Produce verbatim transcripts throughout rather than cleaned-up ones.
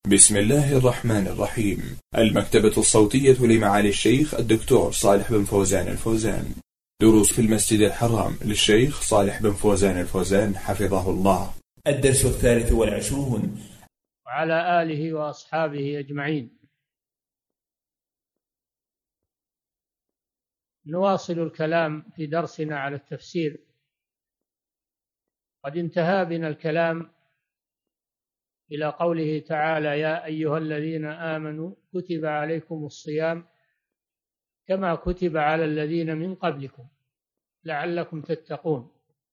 بسم الله الرحمن الرحيم. المكتبة الصوتية لمعالي الشيخ الدكتور صالح بن فوزان الفوزان. دروس في المسجد الحرام للشيخ صالح بن فوزان الفوزان حفظه الله. الدرس الثالث والعشرون. وعلى آله وأصحابه أجمعين. نواصل الكلام في درسنا على التفسير. قد انتهى بنا الكلام إلى قوله تعالى: يا أيها الذين آمنوا كتب عليكم الصيام كما كتب على الذين من قبلكم لعلكم تتقون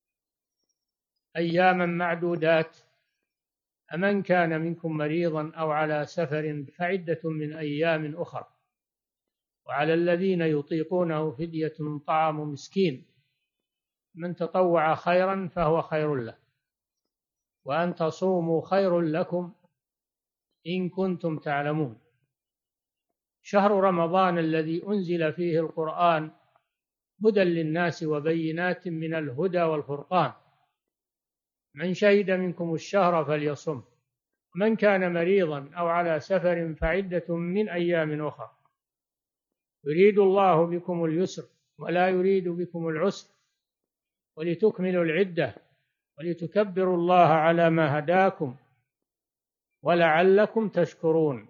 أياما معدودات، أمن كان منكم مريضا أو على سفر فعدة من أيام أخر، وعلى الذين يطيقونه فدية طعام مسكين، من تطوع خيرا فهو خير له، وأن تصوموا خير لكم إن كنتم تعلمون. شهر رمضان الذي أنزل فيه القرآن هدى للناس وبينات من الهدى والفرقان، من شهد منكم الشهر فليصم، من كان مريضا أو على سفر فعدة من أيام أخرى، يريد الله بكم اليسر ولا يريد بكم العسر، ولتكملوا العدة ولتكبروا الله على ما هداكم ولعلكم تشكرون.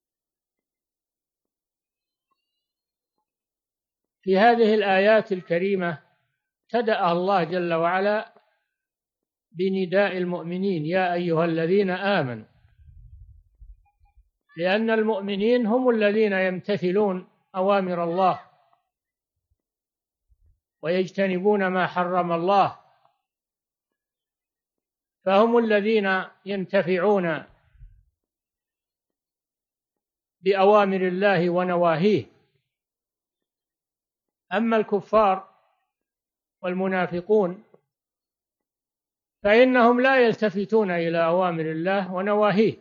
في هذه الآيات الكريمة ابتدأ الله جل وعلا بنداء المؤمنين: يا أيها الذين آمنوا، لأن المؤمنين هم الذين يمتثلون أوامر الله ويجتنبون ما حرم الله، فهم الذين ينتفعون بأوامر الله ونواهيه. أما الكفار والمنافقون فإنهم لا يلتفتون إلى أوامر الله ونواهيه،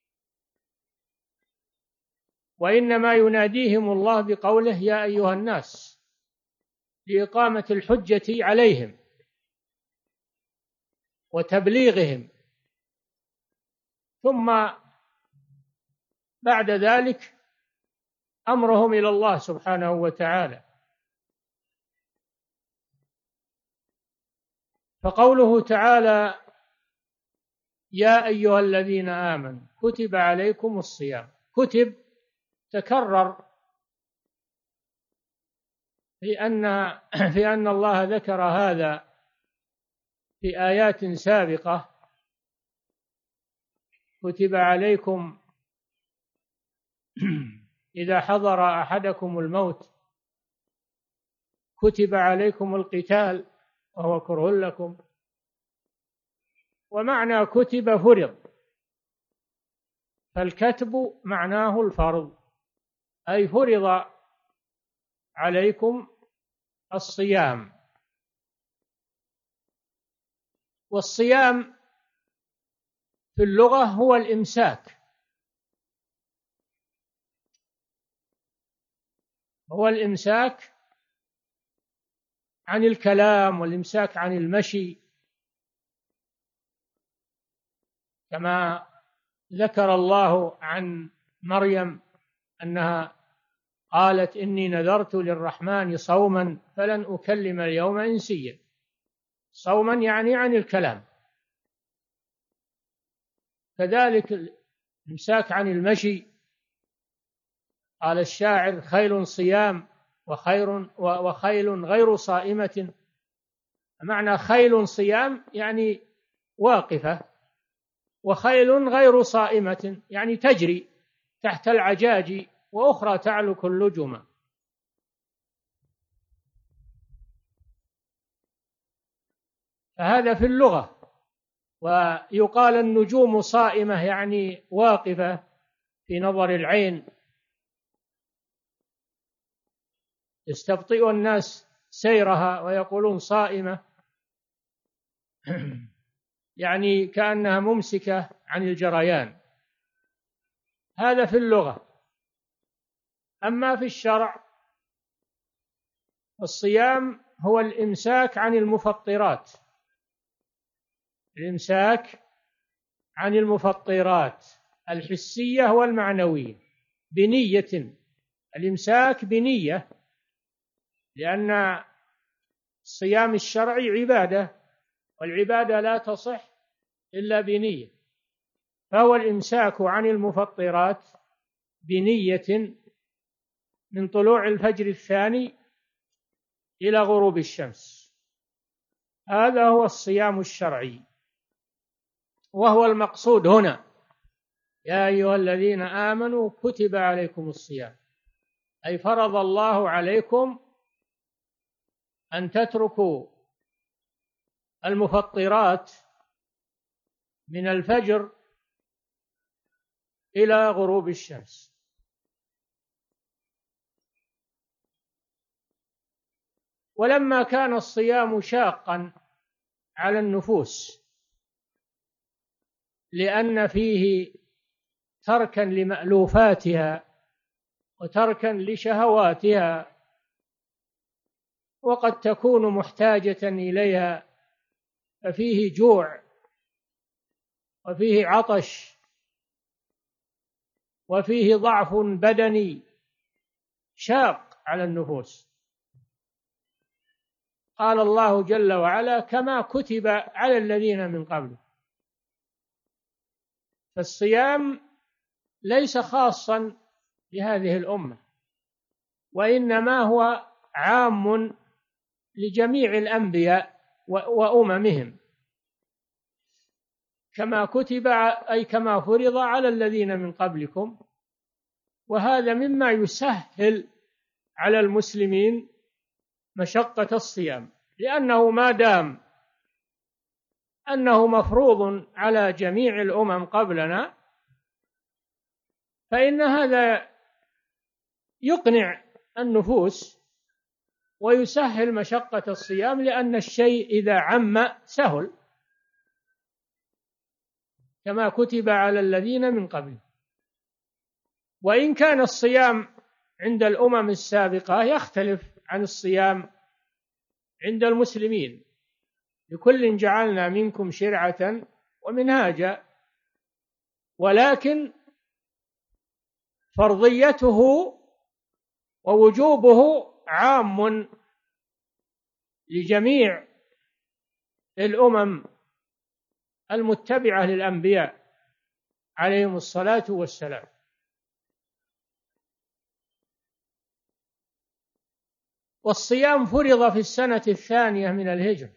وإنما يناديهم الله بقوله: يا أيها الناس، لإقامة الحجة عليهم وتبليغهم، ثم بعد ذلك أمرهم إلى الله سبحانه وتعالى. فقوله تعالى: يا أيها الذين آمنوا كتب عليكم الصيام، كتب تكرر في أن في أن الله ذكر هذا في آيات سابقة: كتب عليكم إذا حضر أحدكم الموت كتب عليكم القتال وهو كره لكم. ومعنى كتب فرض، فالكتب معناه الفرض، أي فرض عليكم الصيام. والصيام في اللغة هو الإمساك، هو الإمساك عن الكلام والإمساك عن المشي، كما ذكر الله عن مريم أنها قالت: إني نذرت للرحمن صوما فلن أكلم اليوم إنسيا. صوما يعني عن الكلام. كذلك الإمساك عن المشي، قال الشاعر: خيل صيام وخير وخيل غير صائمة. معنى خيل صيام يعني واقفة، وخيل غير صائمة يعني تجري تحت العجاج، وأخرى تعلق اللجم. فهذا في اللغة. ويقال النجوم صائمة يعني واقفة في نظر العين، يستبطئ الناس سيرها ويقولون صائمة يعني كأنها ممسكة عن الجريان. هذا في اللغة. أما في الشرع الصيام هو الإمساك عن المفطرات، الإمساك عن المفطرات الحسية والمعنوية بنية، الإمساك بنية، لأن الصيام الشرعي عبادة، والعبادة لا تصح إلا بنية، فهو الإمساك عن المفطرات بنية من طلوع الفجر الثاني إلى غروب الشمس. هذا هو الصيام الشرعي، وهو المقصود هنا: يا أيها الذين آمنوا كتب عليكم الصيام، أي فرض الله عليكم أن تتركوا المفطرات من الفجر إلى غروب الشمس. ولما كان الصيام شاقا على النفوس لأن فيه تركا لمألوفاتها وتركا لشهواتها، وقد تكون محتاجة إليها، ففيه جوع وفيه عطش وفيه ضعف بدني شاق على النفوس. قال الله جل وعلا: كما كتب على الذين من قبل. فالصيام ليس خاصا بهذه الأمة، وإنما هو عام لجميع الأنبياء وأممهم، كما كتب أي كما فرض على الذين من قبلكم. وهذا مما يسهل على المسلمين مشقة الصيام، لأنه ما دام أنه مفروض على جميع الأمم قبلنا، فإن هذا يقنع النفوس ويسهل مشقة الصيام، لأن الشيء إذا عم سهل، كما كتب على الذين من قبل. وإن كان الصيام عند الأمم السابقة يختلف عن الصيام عند المسلمين، لكل جعلنا منكم شرعة ومنهاجا، ولكن فرضيته ووجوبه عام لجميع الأمم المتبعة للأنبياء عليهم الصلاة والسلام. والصيام فرض في السنة الثانية من الهجرة،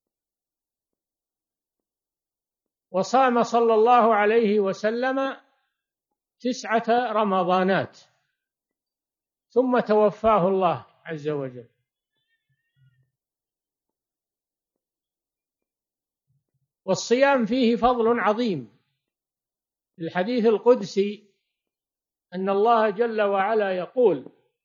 وصام صلى الله عليه وسلم تسعة رمضانات، ثم توفاه الله عز وجل. والصيام فيه فضل عظيم. الحديث القدسي أن الله جل وعلا يقول: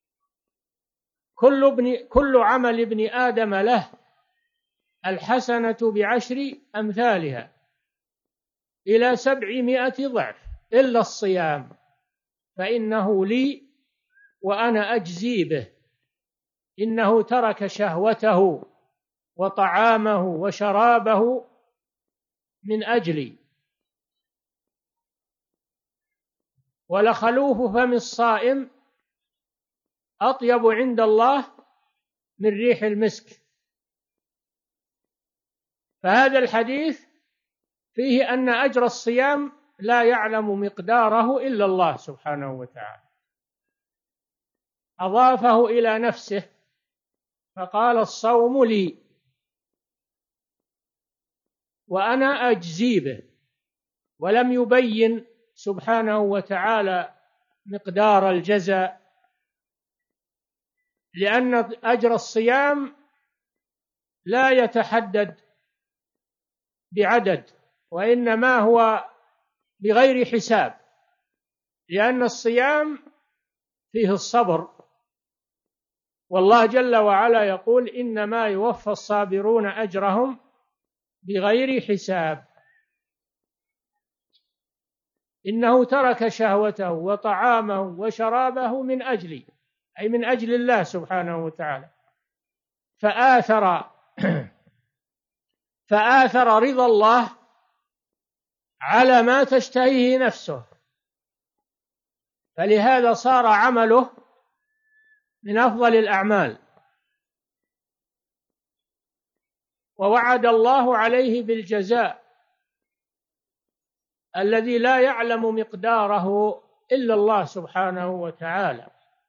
كل, ابن كل عمل ابن آدم له الحسنة بعشر أمثالها إلى سبعمائة ضعف إلا الصيام فإنه لي وأنا أجزي به، إنه ترك شهوته وطعامه وشرابه من أجلي، ولخلوف فم الصائم أطيب عند الله من ريح المسك. فهذا الحديث فيه أن أجر الصيام لا يعلم مقداره إلا الله سبحانه وتعالى، أضافه إلى نفسه فقال: الصوم لي وأنا أجزي به، ولم يبين سبحانه وتعالى مقدار الجزاء، لأن أجر الصيام لا يتحدد بعدد، وإنما هو بغير حساب، لأن الصيام فيه الصبر، والله جل وعلا يقول: إنما يوفى الصابرون أجرهم بغير حساب. إنه ترك شهوته وطعامه وشرابه من أجلي، أي من أجل الله سبحانه وتعالى، فآثر فآثر رضا الله على ما تشتهيه نفسه فلهذا صار عمله من أفضل الأعمال، ووعد الله عليه بالجزاء الذي لا يعلم مقداره إلا الله سبحانه وتعالى.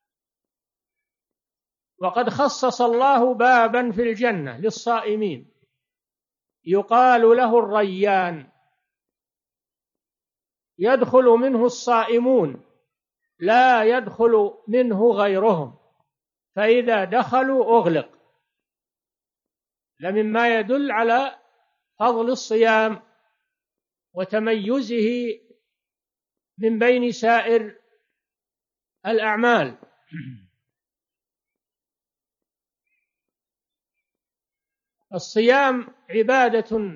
وقد خصص الله بابا في الجنة للصائمين يقال له الريان، يدخل منه الصائمون لا يدخل منه غيرهم، فإذا دخلوا أغلق، لمما يدل على فضل الصيام وتميزه من بين سائر الأعمال. الصيام عبادة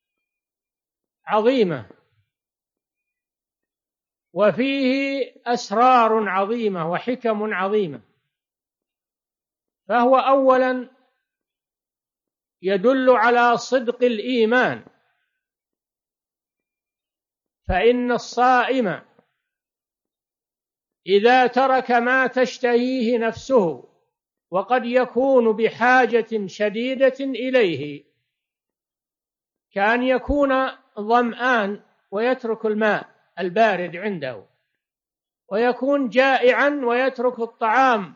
عظيمة وفيه أسرار عظيمة وحكم عظيمة، فهو أولا يدل على صدق الإيمان، فإن الصائم إذا ترك ما تشتهيه نفسه وقد يكون بحاجة شديدة إليه، كأن يكون ظمآن ويترك الماء البارد عنده، ويكون جائعا ويترك الطعام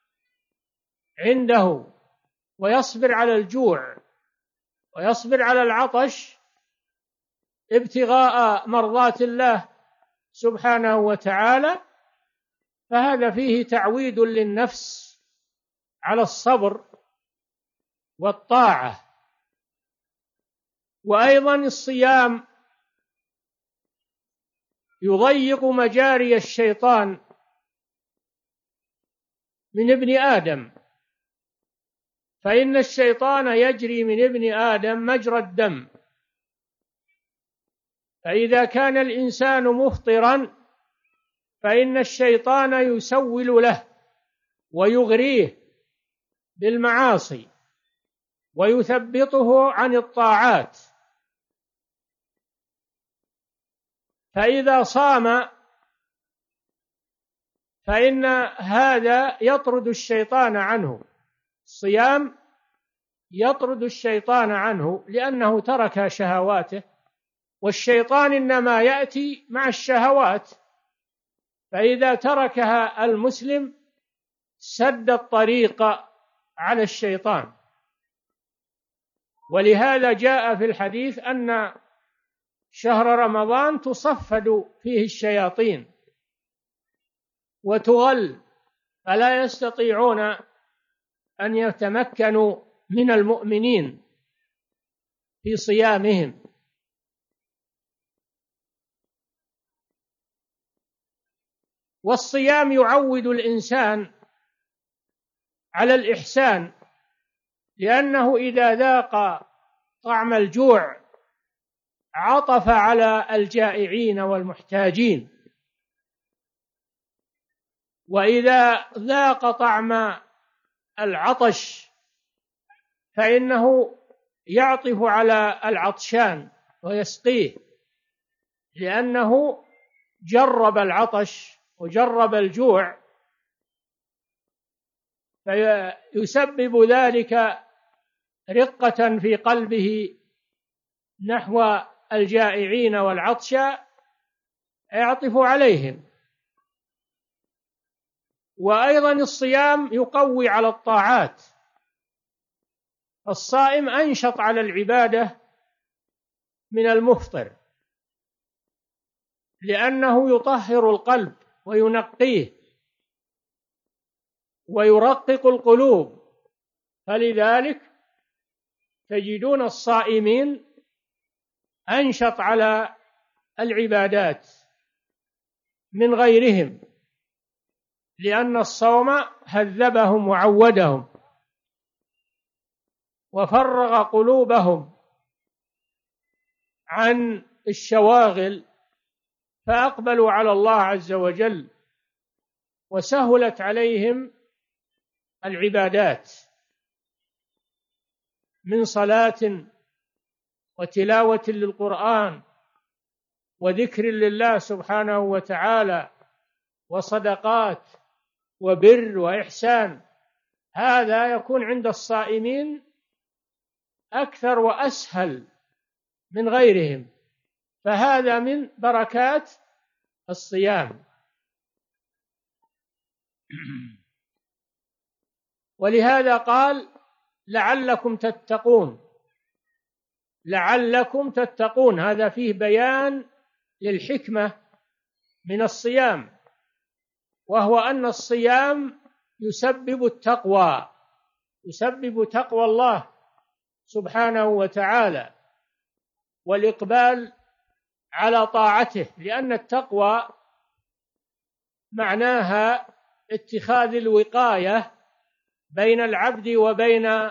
عنده ويصبر على الجوع ويصبر على العطش ابتغاء مرضات الله سبحانه وتعالى، فهذا فيه تعويد للنفس على الصبر والطاعة. وأيضا الصيام يضيق مجاري الشيطان من ابن آدم، فإن الشيطان يجري من ابن آدم مجرى الدم، فإذا كان الإنسان مفطرا فإن الشيطان يسول له ويغريه بالمعاصي ويثبطه عن الطاعات، فإذا صام فإن هذا يطرد الشيطان عنه، الصيام يطرد الشيطان عنه لأنه ترك شهواته، والشيطان إنما يأتي مع الشهوات، فإذا تركها المسلم سد الطريق على الشيطان. ولهذا جاء في الحديث أن شهر رمضان تصفد فيه الشياطين وتغل، فلا يستطيعون أن يتمكنوا من المؤمنين في صيامهم. والصيام يعود الإنسان على الإحسان، لأنه إذا ذاق طعم الجوع عطف على الجائعين والمحتاجين، وإذا ذاق طعم العطش فإنه يعطف على العطشان ويسقيه، لأنه جرب العطش وجرب الجوع، فيسبب ذلك رقة في قلبه نحو الجائعين والعطشى، يعطف عليهم. وأيضا الصيام يقوي على الطاعات، الصائم أنشط على العبادة من المفطر، لأنه يطهر القلب وينقيه ويرقق القلوب، فلذلك تجدون الصائمين أنشط على العبادات من غيرهم، لأن الصوم هذبهم وعودهم وفرغ قلوبهم عن الشواغل، فأقبلوا على الله عز وجل وسهلت عليهم العبادات من صلاة وتلاوة للقرآن وذكر لله سبحانه وتعالى وصدقات وبر وإحسان، هذا يكون عند الصائمين أكثر وأسهل من غيرهم، فهذا من بركات الصيام. ولهذا قال لعلكم تتقون، لعلكم تتقون، هذا فيه بيان للحكمة من الصيام، وهو أن الصيام يسبب التقوى، يسبب تقوى الله سبحانه وتعالى والإقبال على طاعته، لأن التقوى معناها اتخاذ الوقاية بين العبد وبين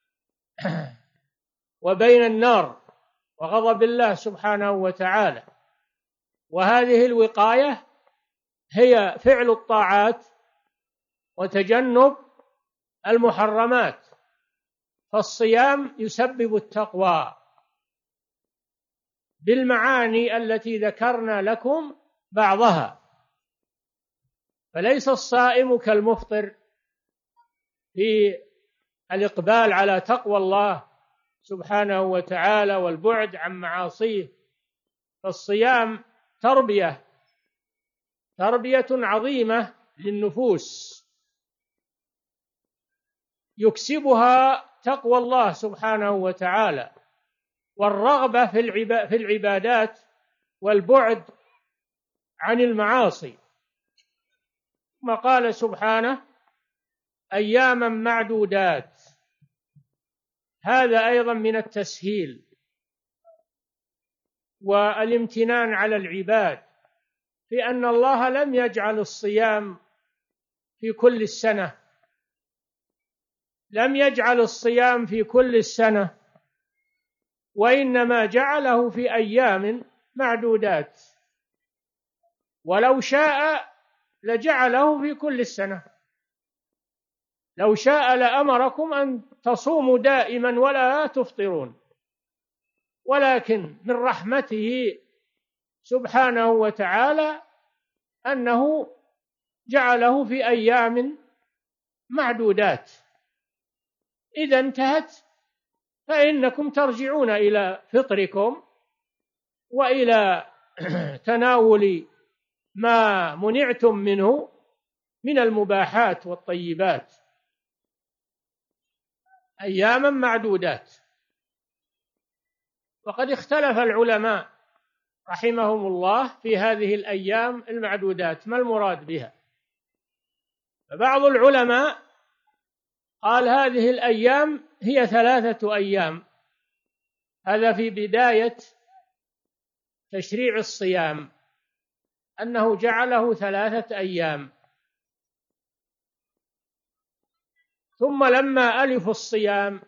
وبين النار وغضب الله سبحانه وتعالى، وهذه الوقاية هي فعل الطاعات وتجنب المحرمات، فالصيام يسبب التقوى بالمعاني التي ذكرنا لكم بعضها. فليس الصائم كالمفطر في الإقبال على تقوى الله سبحانه وتعالى والبعد عن معاصيه، فالصيام تربية تربية عظيمة للنفوس يكسبها تقوى الله سبحانه وتعالى والرغبة في العبادات والبعد عن المعاصي. ثم قال سبحانه أياما معدودات، هذا أيضا من التسهيل والامتنان على العباد، في أن الله لم يجعل الصيام في كل السنة، لم يجعل الصيام في كل السنة، وإنما جعله في أيام معدودات، ولو شاء لجعله في كل السنة، لو شاء لأمركم أن تصوموا دائما ولا تفطرون، ولكن من رحمته سبحانه وتعالى أنه جعله في أيام معدودات، إذا انتهت فإنكم ترجعون إلى فطركم وإلى تناول ما منعتم منه من المباحات والطيبات. أياما معدودات. وقد اختلف العلماء رحمهم الله في هذه الأيام المعدودات ما المراد بها، فبعض العلماء قال هذه الأيام هي ثلاثة أيام، هذا في بداية تشريع الصيام أنه جعله ثلاثة أيام، ثم لما ألفوا الصيام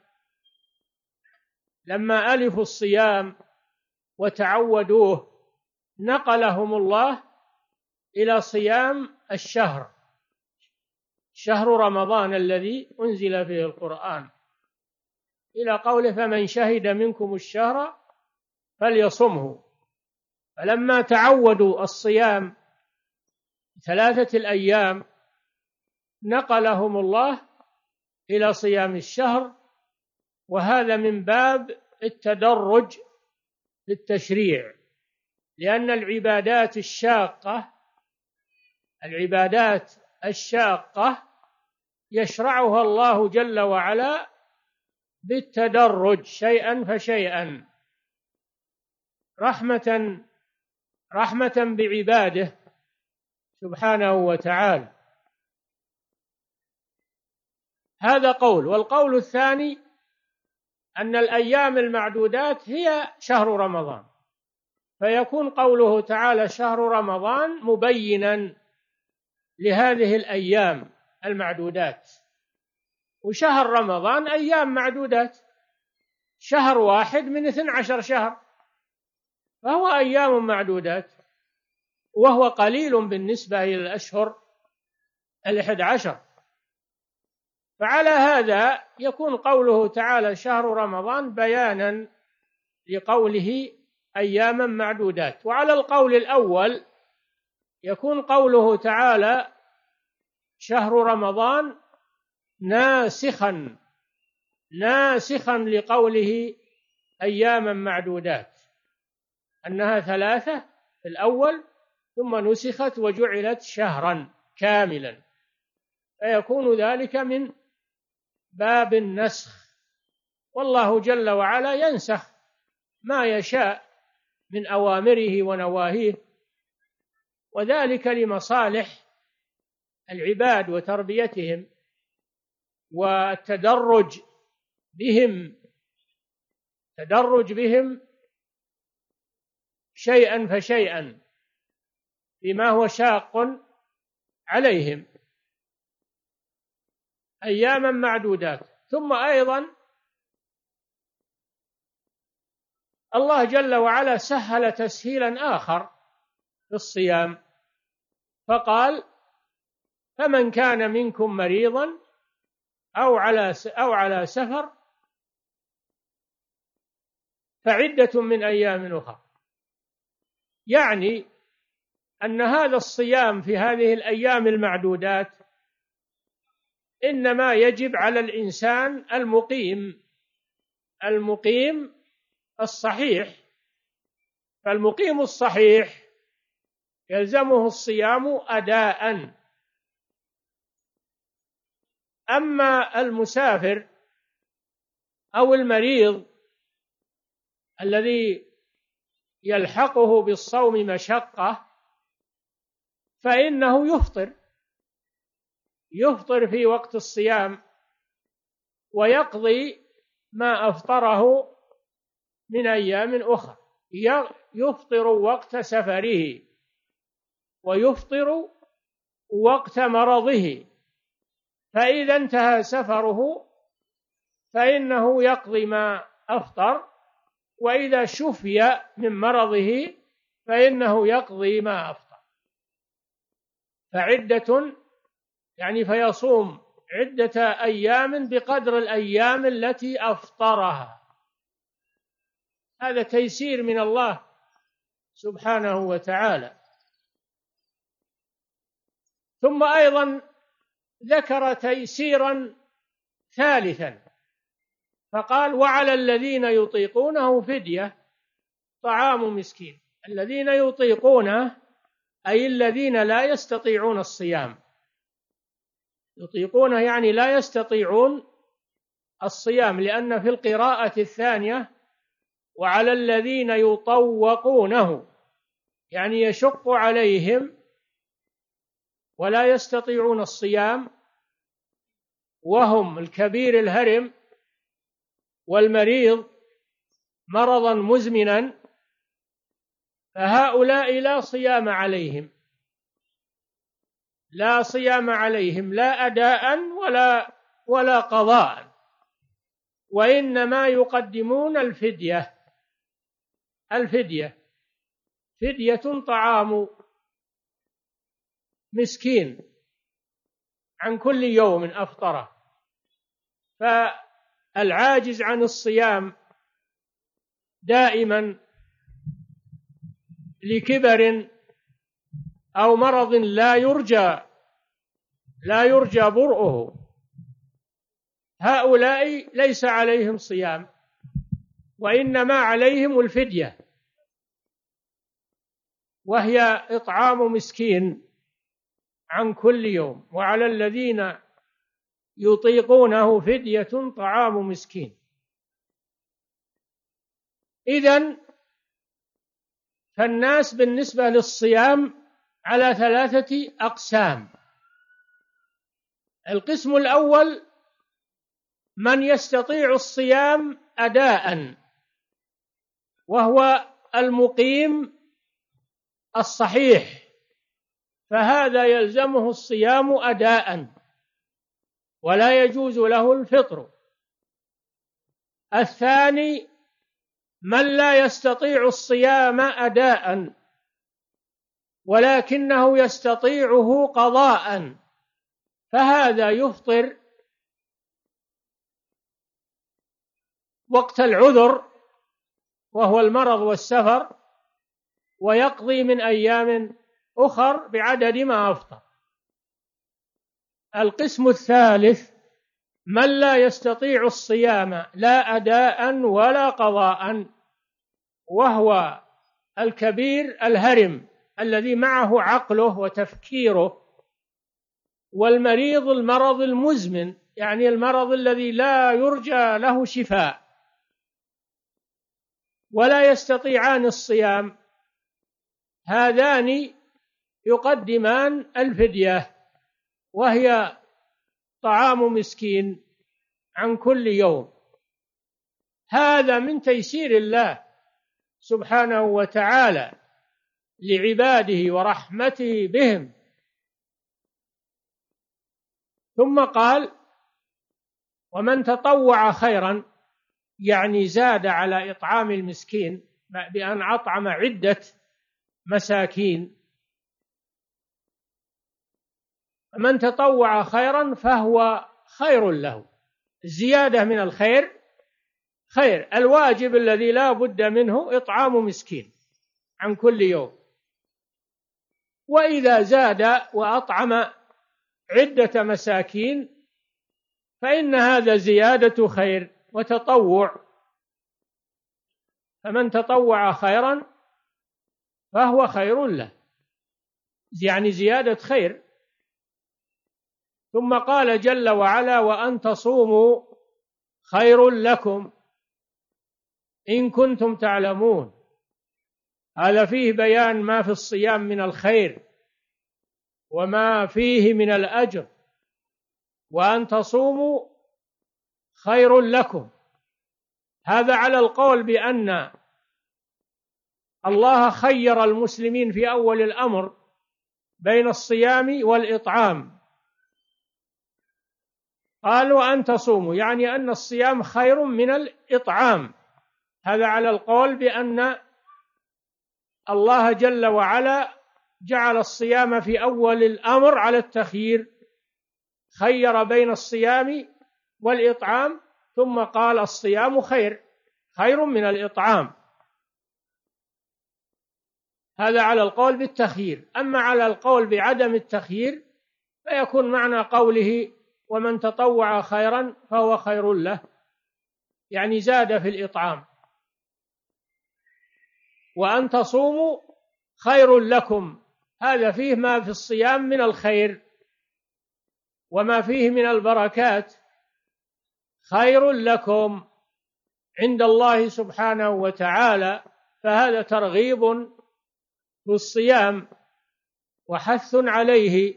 لما ألفوا الصيام وتعودوه نقلهم الله إلى صيام الشهر، شهر رمضان الذي أنزل فيه القرآن، إلى قوله فمن شهد منكم الشهر فليصمه. فلما تعودوا الصيام ثلاثة الأيام نقلهم الله إلى صيام الشهر، وهذا من باب التدرج في التشريع، لأن العبادات الشاقة العبادات الشاقة يشرعها الله جل وعلا بالتدرج شيئا فشيئا، رحمة رحمة بعباده سبحانه وتعالى. هذا قول. والقول الثاني أن الأيام المعدودات هي شهر رمضان، فيكون قوله تعالى شهر رمضان مبينا لهذه الأيام المعدودات، وشهر رمضان أيام معدودات، شهر واحد من اثنى عشر شهر، فهو أيام معدودات، وهو قليل بالنسبة إلى الأشهر الأحد عشر. فعلى هذا يكون قوله تعالى شهر رمضان بيانا لقوله أياما معدودات. وعلى القول الأول يكون قوله تعالى شهر رمضان ناسخا ناسخا لقوله أياما معدودات، أنها ثلاثة في الأول ثم نسخت وجعلت شهرا كاملا، فيكون ذلك من باب النسخ. والله جل وعلا ينسخ ما يشاء من أوامره ونواهيه، وذلك لمصالح العباد وتربيتهم والتدرج بهم تدرج بهم شيئا فشيئا فيما هو شاق عليهم. أياما معدودات. ثم أيضا الله جل وعلا سهل تسهيلا آخر في الصيام، فقال فمن كان منكم مريضا أو على أو على سفر فعدة من أيام أخرى، يعني أن هذا الصيام في هذه الأيام المعدودات إنما يجب على الإنسان المقيم المقيم الصحيح، فالمقيم الصحيح يلزمه الصيام أداء. أما المسافر أو المريض الذي يلحقه بالصوم مشقة فإنه يفطر يفطر في وقت الصيام ويقضي ما أفطره من أيام أخرى، يفطر وقت سفره ويفطر وقت مرضه، فإذا انتهى سفره فإنه يقضي ما أفطر، وإذا شفي من مرضه فإنه يقضي ما أفطر. فعدة يعني فيصوم عدة أيام بقدر الأيام التي أفطرها. هذا تيسير من الله سبحانه وتعالى. ثم أيضا ذكر تيسيرا ثالثا فقال وعلى الذين يطيقونه فدية طعام مسكين. الذين يطيقونه أي الذين لا يستطيعون الصيام، يطيقونه يعني لا يستطيعون الصيام، لأن في القراءة الثانية وعلى الذين يطوقونه يعني يشق عليهم ولا يستطيعون الصيام، وهم الكبير الهرم والمريض مرضا مزمنا، فهؤلاء لا صيام عليهم لا صيام عليهم لا أداء ولا ولا قضاء، وإنما يقدمون الفدية. الفدية فدية طعام مسكين عن كل يوم أفطره. فالعاجز عن الصيام دائما لكبر أو مرض لا يرجى لا يرجى برؤه، هؤلاء ليس عليهم صيام وإنما عليهم الفدية، وهي إطعام مسكين عن كل يوم. وعلى الذين يطيقونه فدية طعام مسكين. إذن فالناس بالنسبة للصيام على ثلاثة أقسام. القسم الأول من يستطيع الصيام أداء، وهو المقيم الصحيح، فهذا يلزمه الصيام أداء ولا يجوز له الفطر. الثاني من لا يستطيع الصيام أداء ولكنه يستطيعه قضاء، فهذا يفطر وقت العذر وهو المرض والسفر ويقضي من أيام أخر بعدد ما أفطر. القسم الثالث من لا يستطيع الصيام لا أداء ولا قضاء، وهو الكبير الهرم الذي معه عقله وتفكيره، والمريض المرض المزمن، يعني المرض الذي لا يرجى له شفاء، ولا يستطيعان الصيام. هذان يقدمان الفدية، وهي طعام مسكين عن كل يوم. هذا من تيسير الله سبحانه وتعالى لعباده ورحمته بهم. ثم قال ومن تطوع خيرا، يعني زاد على إطعام المسكين بأن أطعم عدة مساكين. من تطوع خيرا فهو خير له. الزيادة من الخير خير. الواجب الذي لا بد منه إطعام مسكين عن كل يوم، وإذا زاد وأطعم عدة مساكين فإن هذا زيادة خير وتطوع. فمن تطوع خيرا فهو خير له، يعني زيادة خير. ثم قال جل وعلا وأن تصوموا خير لكم إن كنتم تعلمون. هذا فيه بيان ما في الصيام من الخير وما فيه من الأجر. وأن تصوموا خير لكم، هذا على القول بأن الله خير المسلمين في أول الأمر بين الصيام والإطعام. قالوا أن تصوموا يعني أن الصيام خير من الإطعام، هذا على القول بأن الله جل وعلا جعل الصيام في أول الأمر على التخيير، خير بين الصيام والإطعام، ثم قال الصيام خير خير من الإطعام. هذا على القول بالتخيير. أما على القول بعدم التخيير فيكون معنى قوله ومن تطوع خيرا فهو خير له، يعني زاد في الإطعام. وأن تصوموا خير لكم، هذا فيه ما في الصيام من الخير وما فيه من البركات، خير لكم عند الله سبحانه وتعالى. فهذا ترغيب في الصيام وحث عليه،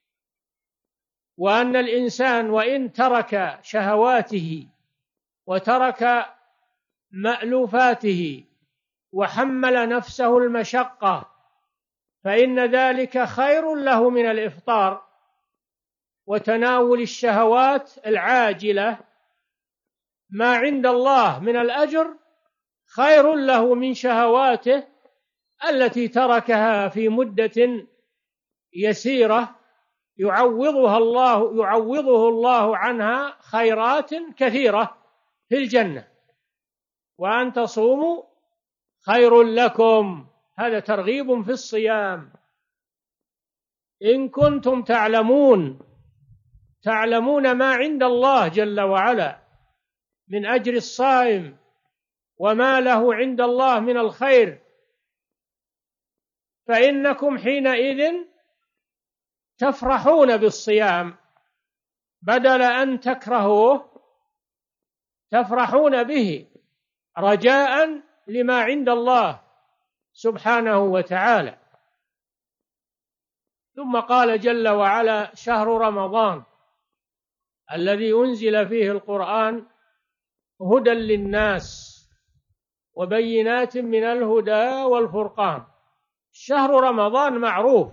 وأن الإنسان وإن ترك شهواته وترك مألوفاته وحمل نفسه المشقة فإن ذلك خير له من الإفطار وتناول الشهوات العاجلة. ما عند الله من الأجر خير له من شهواته التي تركها في مدة يسيرة يعوضها الله يعوضه الله عنها خيرات كثيرة في الجنة. وأن تصوموا خير لكم، هذا ترغيب في الصيام. إن كنتم تعلمون، تعلمون ما عند الله جل وعلا من أجر الصائم وما له عند الله من الخير، فإنكم حينئذ تفرحون بالصيام بدل أن تكرهوه، تفرحون به رجاء لما عند الله سبحانه وتعالى. ثم قال جل وعلا شهر رمضان الذي أنزل فيه القرآن هدى للناس وبينات من الهدى والفرقان. شهر رمضان معروف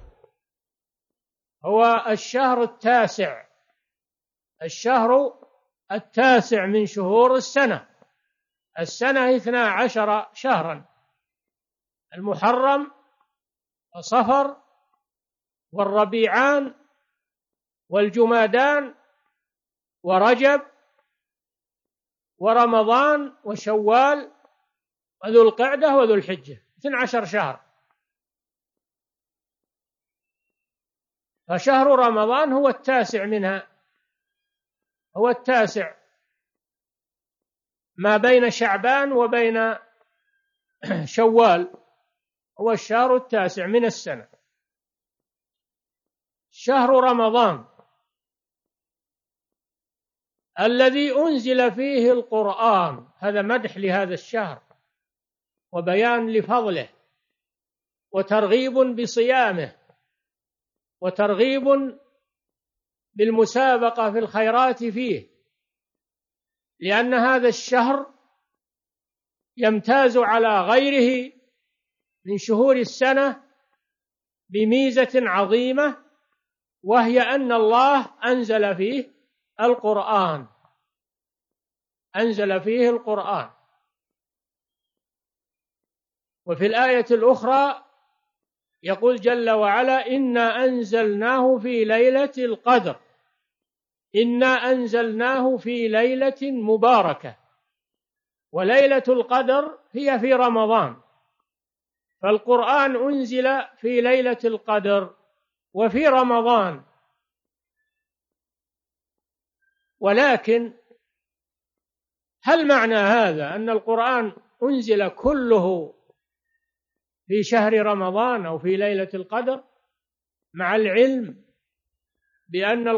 هو الشهر التاسع، الشهر التاسع من شهور السنة. السنة اثنا عشر شهرا: المحرم وصفر والربيعان والجمادان ورجب ورمضان وشوال وذو القعدة وذو الحجة، اثنا عشر شهر. فشهر رمضان هو التاسع منها، هو التاسع ما بين شعبان وبين شوال، هو الشهر التاسع من السنة شهر رمضان الذي أنزل فيه القرآن. هذا مدح لهذا الشهر وبيان لفضله وترغيب بصيامه وترغيب بالمسابقة في الخيرات فيه، لأن هذا الشهر يمتاز على غيره من شهور السنة بميزة عظيمة، وهي أن الله أنزل فيه القرآن، أنزل فيه القرآن. وفي الآية الأخرى يقول جل وعلا: إنا أنزلناه في ليلة القدر، إنا أنزلناه في ليلة مباركة. وليلة القدر هي في رمضان، فالقرآن أنزل في ليلة القدر وفي رمضان. ولكن هل معنى هذا أن القرآن أنزل كله في شهر رمضان أو في ليلة القدر، مع العلم بأن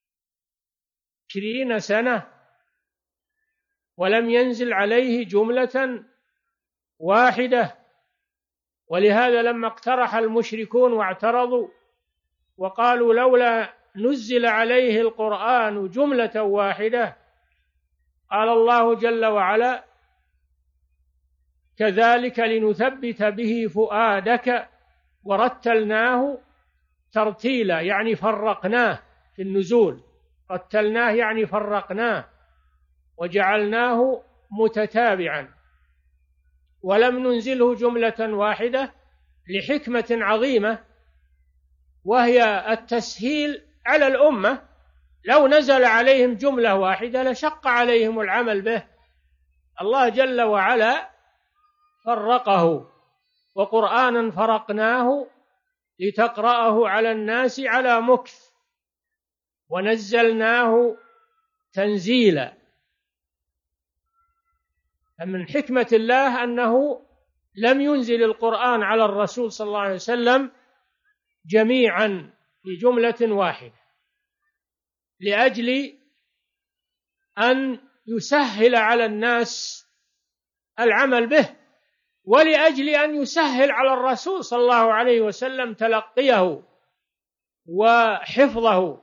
عشرين سنة ولم ينزل عليه جملة واحدة؟ ولهذا لما اقترح المشركون واعترضوا وقالوا لولا نزل عليه القرآن جملة واحدة، قال الله جل وعلا: كذلك لنثبت به فؤادك ورتلناه ترتيلا، يعني فرقناه في النزول، رتلناه يعني فرقناه وجعلناه متتابعا، ولم ننزله جملة واحدة لحكمة عظيمة، وهي التسهيل على الأمة. لو نزل عليهم جملة واحدة لشق عليهم العمل به. الله جل وعلا فرقه، وقرآنا فرقناه لتقرأه على الناس على مكث ونزلناه تنزيلا. فمن حكمة الله أنه لم ينزل القرآن على الرسول صلى الله عليه وسلم جميعا في جملة واحدة، لأجل أن يسهل على الناس العمل به، ولأجل أن يسهل على الرسول صلى الله عليه وسلم تلقيه وحفظه.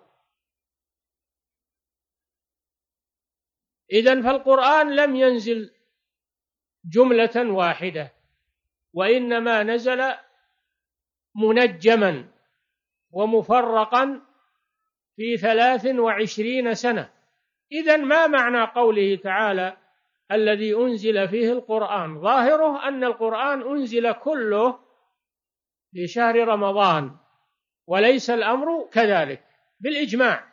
إذن فالقرآن لم ينزل جملة واحدة، وإنما نزل منجما ومفرقا في ثلاث وعشرين سنة. إذن ما معنى قوله تعالى الذي أنزل فيه القرآن؟ ظاهره أن القرآن أنزل كله في شهر رمضان، وليس الأمر كذلك بالإجماع.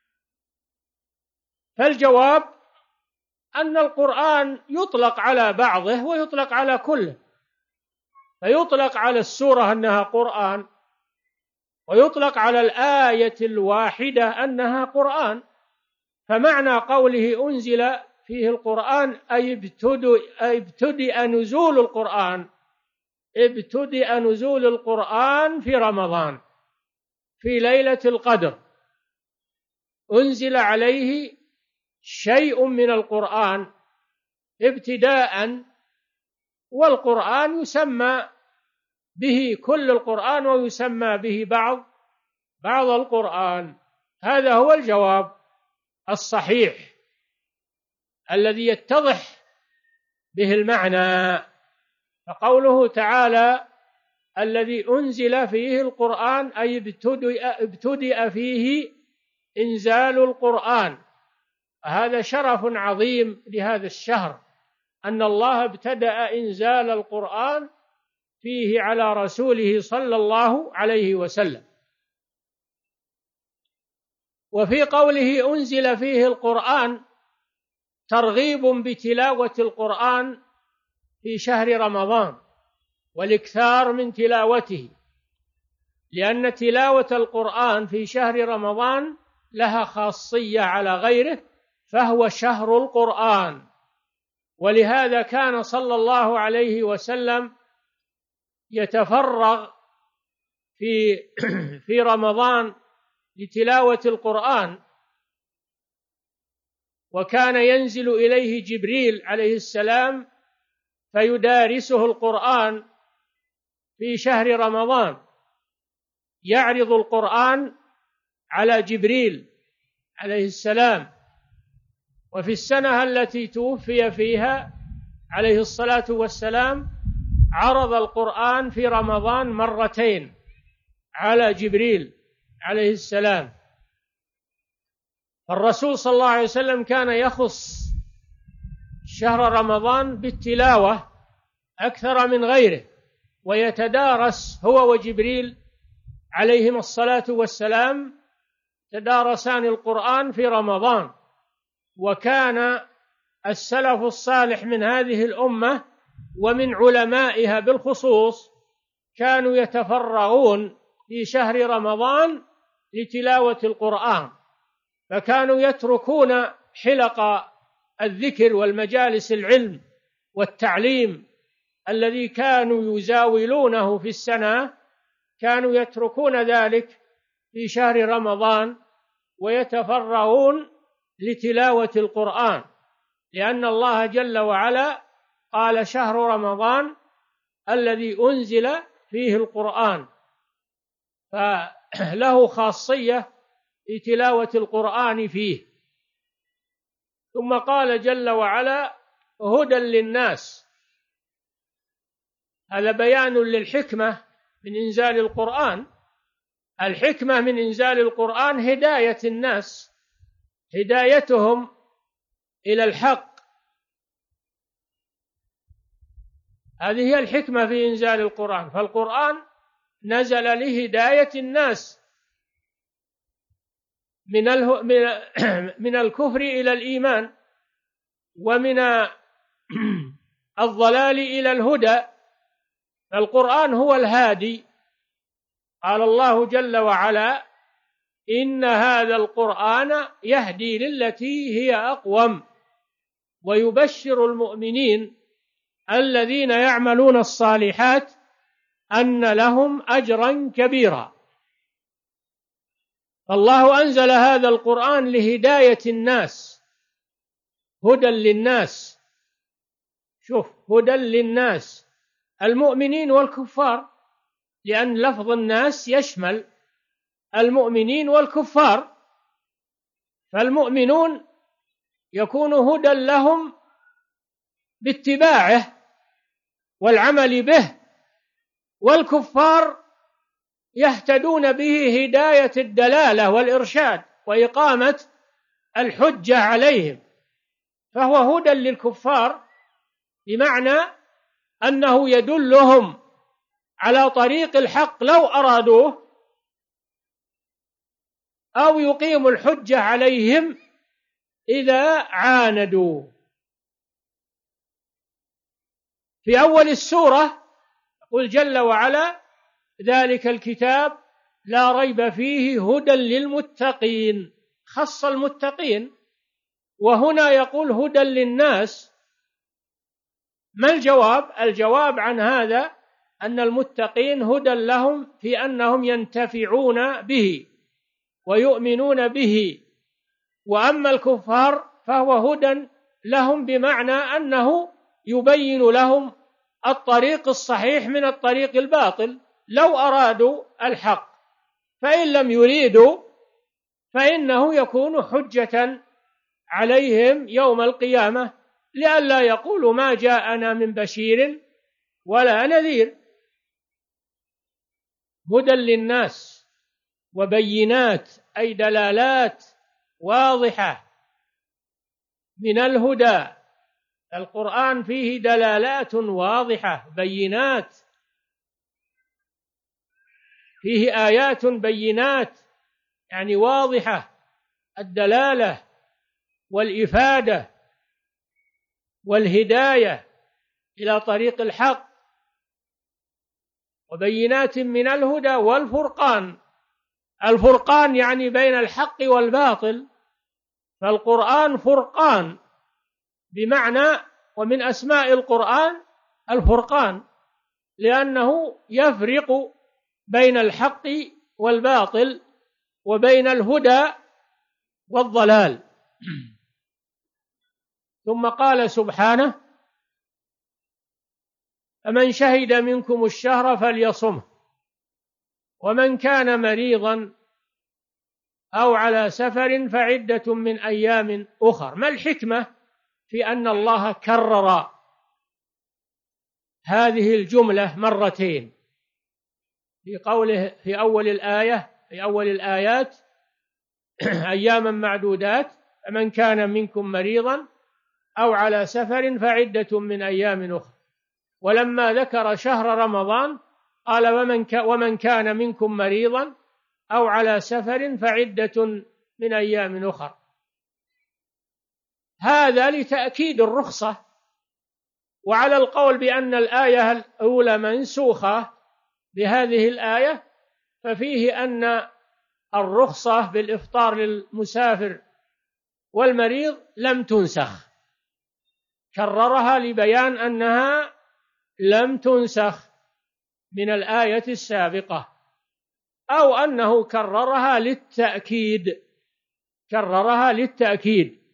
فالجواب أن القرآن يطلق على بعضه ويطلق على كله، فيطلق على السورة أنها قرآن، ويطلق على الآية الواحدة أنها قرآن. فمعنى قوله أنزل فيه القرآن أي ابتدأ نزول القرآن، ابتدأ نزول القرآن في رمضان في ليلة القدر، أنزل عليه شيء من القرآن ابتداء، والقرآن يسمى به كل القرآن ويسمى به بعض بعض القرآن. هذا هو الجواب الصحيح الذي يتضح به المعنى. فقوله تعالى الذي أنزل فيه القرآن أي ابتدأ فيه إنزال القرآن. هذا شرف عظيم لهذا الشهر، أن الله ابتدأ إنزال القرآن فيه على رسوله صلى الله عليه وسلم. وفي قوله أنزل فيه القرآن ترغيب بتلاوة القرآن في شهر رمضان والإكثار من تلاوته، لأن تلاوة القرآن في شهر رمضان لها خاصية على غيره، فهو شهر القرآن. ولهذا كان صلى الله عليه وسلم يتفرغ في في رمضان لتلاوة القرآن، وكان ينزل إليه جبريل عليه السلام فيدارسه القرآن في شهر رمضان، يعرض القرآن على جبريل عليه السلام. وفي السنة التي توفي فيها عليه الصلاة والسلام عرض القرآن في رمضان مرتين على جبريل عليه السلام. الرسول صلى الله عليه وسلم كان يخص شهر رمضان بالتلاوة أكثر من غيره، ويتدارس هو وجبريل عليهما الصلاة والسلام، تدارسان القرآن في رمضان. وكان السلف الصالح من هذه الأمة ومن علمائها بالخصوص كانوا يتفرغون في شهر رمضان لتلاوة القرآن، فكانوا يتركون حلق الذكر والمجالس العلم والتعليم الذي كانوا يزاولونه في السنة، كانوا يتركون ذلك في شهر رمضان ويتفرغون لتلاوة القرآن، لأن الله جل وعلا قال شهر رمضان الذي أنزل فيه القرآن، فله خاصية في تلاوة القرآن فيه. ثم قال جل وعلا هدى للناس، هذا بيان للحكمة من إنزال القرآن. الحكمة من إنزال القرآن هداية الناس، هدايتهم إلى الحق، هذه هي الحكمة في إنزال القرآن. فالقرآن نزل لهداية الناس من من الكفر إلى الإيمان، ومن الضلال إلى الهدى. القرآن هو الهادي. قال الله جل وعلا إن هذا القرآن يهدي للتي هي أقوم ويبشر المؤمنين الذين يعملون الصالحات أن لهم أجرا كبيرا. الله أنزل هذا القرآن لهداية الناس، هدى للناس. شوف، هدى للناس المؤمنين والكفار، لأن لفظ الناس يشمل المؤمنين والكفار. فالمؤمنون يكون هدى لهم باتباعه والعمل به، والكفار يهتدون به هداية الدلالة والإرشاد وإقامة الحجة عليهم. فهو هدى للكفار بمعنى أنه يدلهم على طريق الحق لو أرادوه، أو يقيم الحجة عليهم إذا عاندوا. في أول السورة يقول جل وعلا ذلك الكتاب لا ريب فيه هدى للمتقين، خص المتقين. وهنا يقول هدى للناس. ما الجواب؟ الجواب عن هذا أن المتقين هدى لهم في أنهم ينتفعون به ويؤمنون به، وأما الكفار فهو هدى لهم بمعنى أنه يبين لهم الطريق الصحيح من الطريق الباطل لو أرادوا الحق، فإن لم يريدوا فإنه يكون حجة عليهم يوم القيامة، لئلا يقولوا ما جاءنا من بشير ولا نذير. هدى للناس وبينات، أي دلالات واضحة من الهدى. القرآن فيه دلالات واضحة بينات، فيه آيات بينات يعني واضحة الدلالة والإفادة والهداية إلى طريق الحق. وبينات من الهدى والفرقان. الفرقان يعني بين الحق والباطل، فالقرآن فرقان، بمعنى ومن أسماء القرآن الفرقان، لأنه يفرق بين الحق والباطل وبين الهدى والضلال. ثم قال سبحانه: فمن شهد منكم الشهر فليصمه، ومن كان مريضا أو على سفر فعدة من أيام أخر. ما الحكمة في أن الله كرر هذه الجملة مرتين في قوله في أول الآية في أول الآيات أياما معدودات، فمن كان منكم مريضا أو على سفر فعدة من أيام أخر، ولما ذكر شهر رمضان قال ومن كان منكم مريضا أو على سفر فعدة من أيام أخر. هذا لتأكيد الرخصة. وعلى القول بأن الآية الأولى منسوخة بهذه الآية، ففيه أن الرخصة بالإفطار للمسافر والمريض لم تنسخ، كررها لبيان أنها لم تنسخ من الآية السابقة، أو أنه كررها للتأكيد كررها للتأكيد.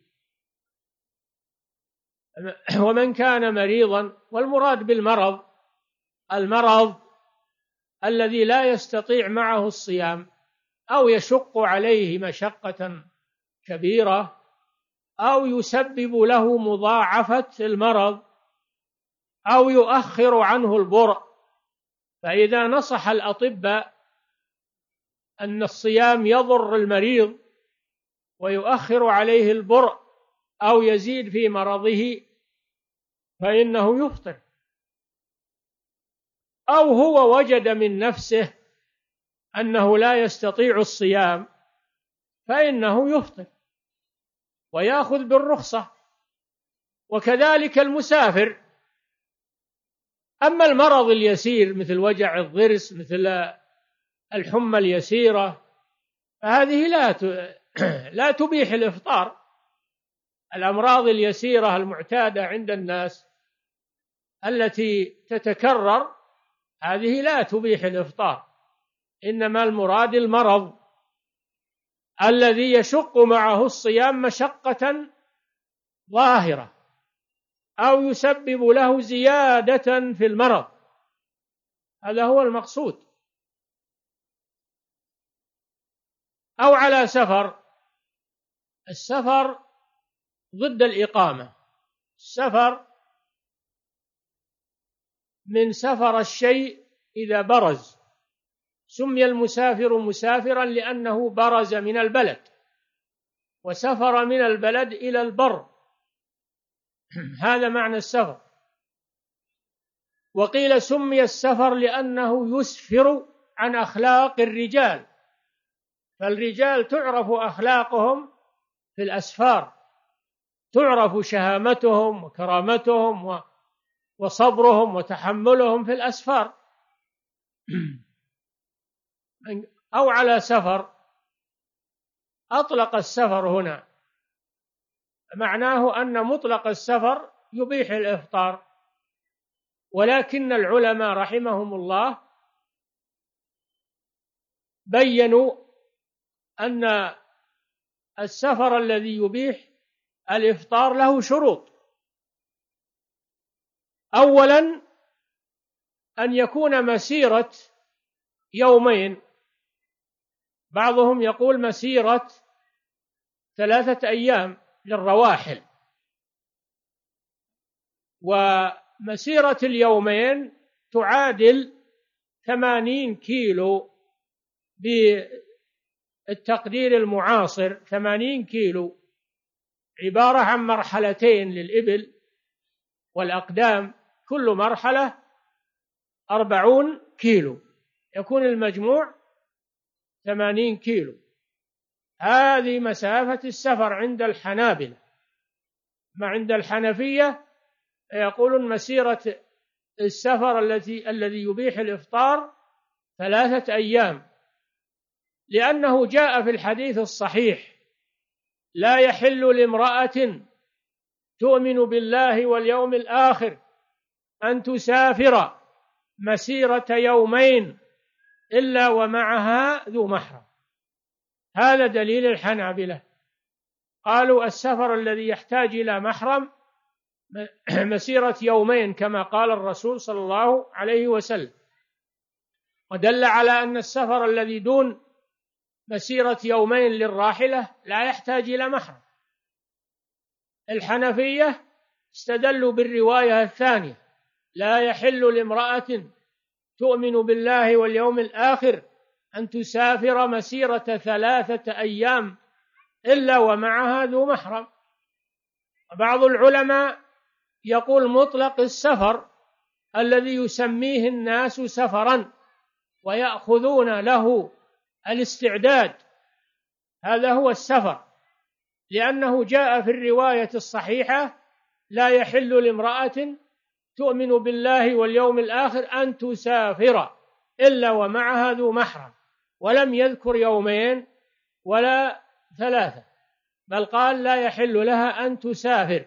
ومن كان مريضا، والمراد بالمرض المرض الذي لا يستطيع معه الصيام أو يشق عليه مشقة كبيرة أو يسبب له مضاعفة المرض أو يؤخر عنه البرء. فإذا نصح الأطباء أن الصيام يضر المريض ويؤخر عليه البرء أو يزيد في مرضه فإنه يفطر، أو هو وجد من نفسه أنه لا يستطيع الصيام فإنه يفطر ويأخذ بالرخصة. وكذلك المسافر. أما المرض اليسير مثل وجع الضرس، مثل الحمى اليسيرة، فهذه لا لا تبيح الإفطار. الأمراض اليسيرة المعتادة عند الناس التي تتكرر هذه لا تبيح الإفطار، إنما المراد المرض الذي يشق معه الصيام مشقة ظاهرة أو يسبب له زيادة في المرض، هذا هو المقصود. أو على سفر. السفر ضد الإقامة. السفر من سفر الشيء إذا برز، سمي المسافر مسافرا لأنه برز من البلد وسفر من البلد إلى البر، هذا معنى السفر. وقيل سمي السفر لأنه يسفر عن أخلاق الرجال، فالرجال تعرف أخلاقهم في الأسفار، تعرف شهامتهم وكرامتهم وصبرهم وتحملهم في الأسفار. أو على سفر. أطلق السفر هنا معناه أن مطلق السفر يبيح الإفطار، ولكن العلماء رحمهم الله بيّنوا أن السفر الذي يبيح الإفطار له شروط. أولا أن يكون مسيرة يومين، بعضهم يقول مسيرة ثلاثة أيام للرواحل، ومسيرة اليومين تعادل ثمانين كيلو بالتقدير المعاصر. ثمانين كيلو عبارة عن مرحلتين للإبل والأقدام، كل مرحلة أربعون كيلو، يكون المجموع ثمانين كيلو. هذه مسافة السفر عند الحنابلة. ما عند الحنفية يقولون مسيرة السفر التي الذي يبيح الإفطار ثلاثة أيام، لأنه جاء في الحديث الصحيح: لا يحل لامرأة تؤمن بالله واليوم الآخر أن تسافر مسيرة يومين إلا ومعها ذو محرم. هذا دليل الحنابلة، قالوا السفر الذي يحتاج إلى محرم مسيرة يومين كما قال الرسول صلى الله عليه وسلم، ودل على أن السفر الذي دون مسيرة يومين للراحلة لا يحتاج إلى محرم. الحنفية استدلوا بالرواية الثانية: لا يحل لامرأة تؤمن بالله واليوم الآخر أن تسافر مسيرة ثلاثة أيام إلا ومعها ذو محرم. وبعض العلماء يقول مطلق السفر الذي يسميه الناس سفرا ويأخذون له الاستعداد، هذا هو السفر، لأنه جاء في الرواية الصحيحة: لا يحل لامرأة تؤمن بالله واليوم الآخر أن تسافر إلا ومعها ذو محرم، ولم يذكر يومين ولا ثلاثة، بل قال لا يحل لها أن تسافر.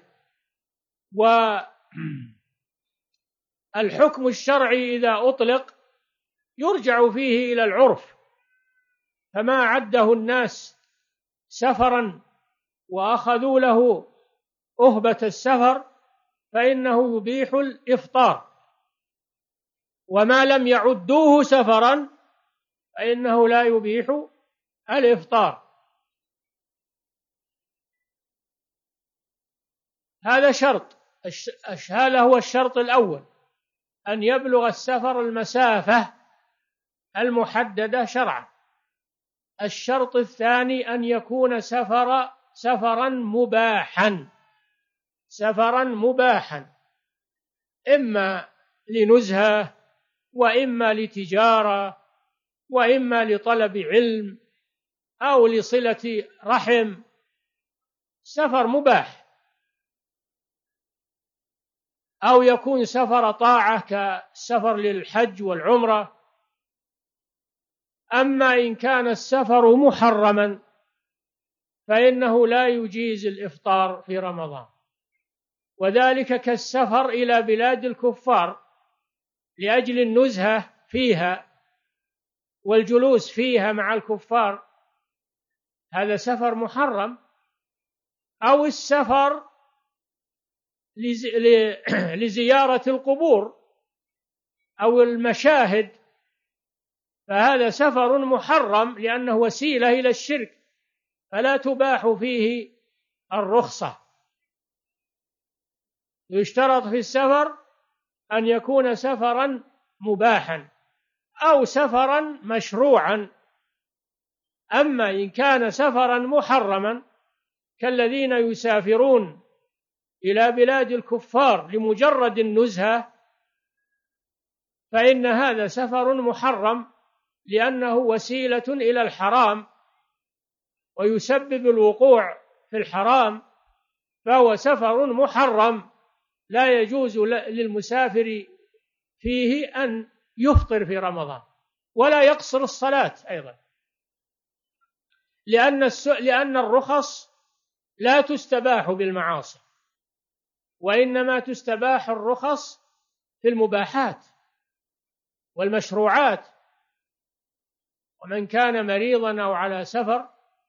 والحكم الشرعي إذا أطلق يرجع فيه إلى العرف، فما عده الناس سفرا وأخذوا له أهبة السفر فإنه يبيح الإفطار، وما لم يعدوه سفرا فإنه لا يبيح الإفطار. هذا شرط، هذا هو الشرط الأول، أن يبلغ السفر المسافة المحددة شرعا. الشرط الثاني أن يكون سفر سفرا مباحا، سفرا مباحا، إما لنزهة وإما لتجارة وإما لطلب علم أو لصلة رحم، سفر مباح، أو يكون سفر طاعة كالسفر للحج والعمرة. أما إن كان السفر محرما فإنه لا يجيز الإفطار في رمضان، وذلك كالسفر إلى بلاد الكفار لأجل النزهة فيها والجلوس فيها مع الكفار، هذا سفر محرم. أو السفر لزيارة القبور أو المشاهد، فهذا سفر محرم لأنه وسيلة إلى الشرك، فلا تباح فيه الرخصة. يشترط في السفر أن يكون سفرا مباحا أو سفرا مشروعا. أما إن كان سفرا محرما كالذين يسافرون إلى بلاد الكفار لمجرد النزهة فإن هذا سفر محرم، لأنه وسيلة إلى الحرام ويسبب الوقوع في الحرام، فهو سفر محرم لا يجوز للمسافر فيه أن يفطر في رمضان ولا يقصر الصلاة أيضا، لأن لأن الرخص لا تستباح بالمعاصي، وإنما تستباح الرخص في المباحات والمشروعات. ومن كان مريضا أو على سفر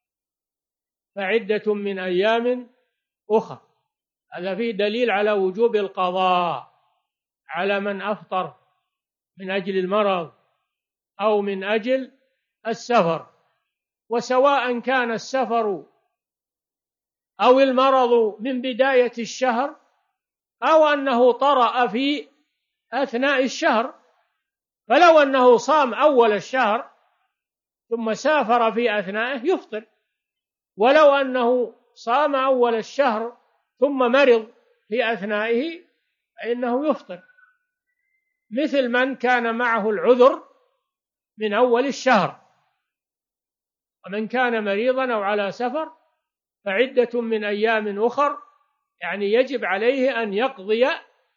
فعدة من أيام أخرى، هذا فيه دليل على وجوب القضاء على من أفطر من أجل المرض أو من أجل السفر. وسواء كان السفر أو المرض من بداية الشهر أو أنه طرأ في أثناء الشهر، فلو أنه صام أول الشهر ثم سافر في أثنائه يفطر، ولو أنه صام أول الشهر ثم مرض في أثنائه فإنه يفطر، مثل من كان معه العذر من أول الشهر. ومن كان مريضا أو على سفر فعدة من أيام أخر، يعني يجب عليه أن يقضي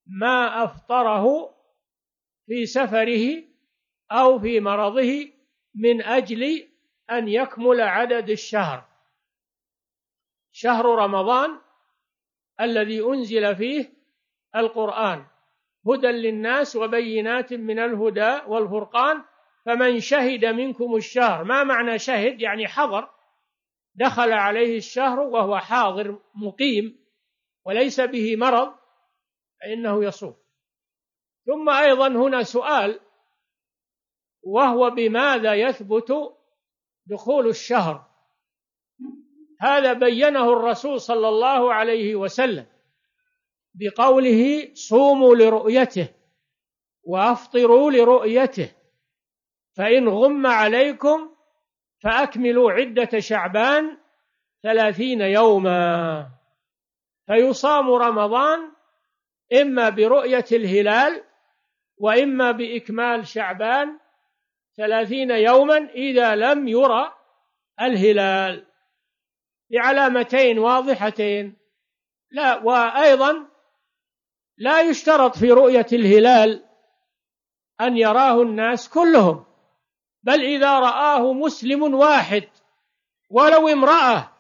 ما أفطره في سفره أو في مرضه من أجل أن يكمل عدد الشهر. شهر رمضان الذي أنزل فيه القرآن هدى للناس وبينات من الهدى والفرقان فمن شهد منكم الشهر. ما معنى شهد؟ يعني حضر، دخل عليه الشهر وهو حاضر مقيم وليس به مرض فإنه يصوم. ثم أيضا هنا سؤال، وهو بماذا يثبت دخول الشهر؟ هذا بينه الرسول صلى الله عليه وسلم بقوله صوموا لرؤيته وأفطروا لرؤيته فإن غم عليكم فأكملوا عدة شعبان ثلاثين يوما. فيصام رمضان إما برؤية الهلال وإما بإكمال شعبان ثلاثين يوما إذا لم يرى الهلال بعلامتين واضحتين. لا، وأيضا لا يشترط في رؤية الهلال أن يراه الناس كلهم، بل إذا رآه مسلم واحد ولو امرأة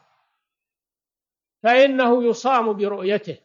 فإنه يصام برؤيته،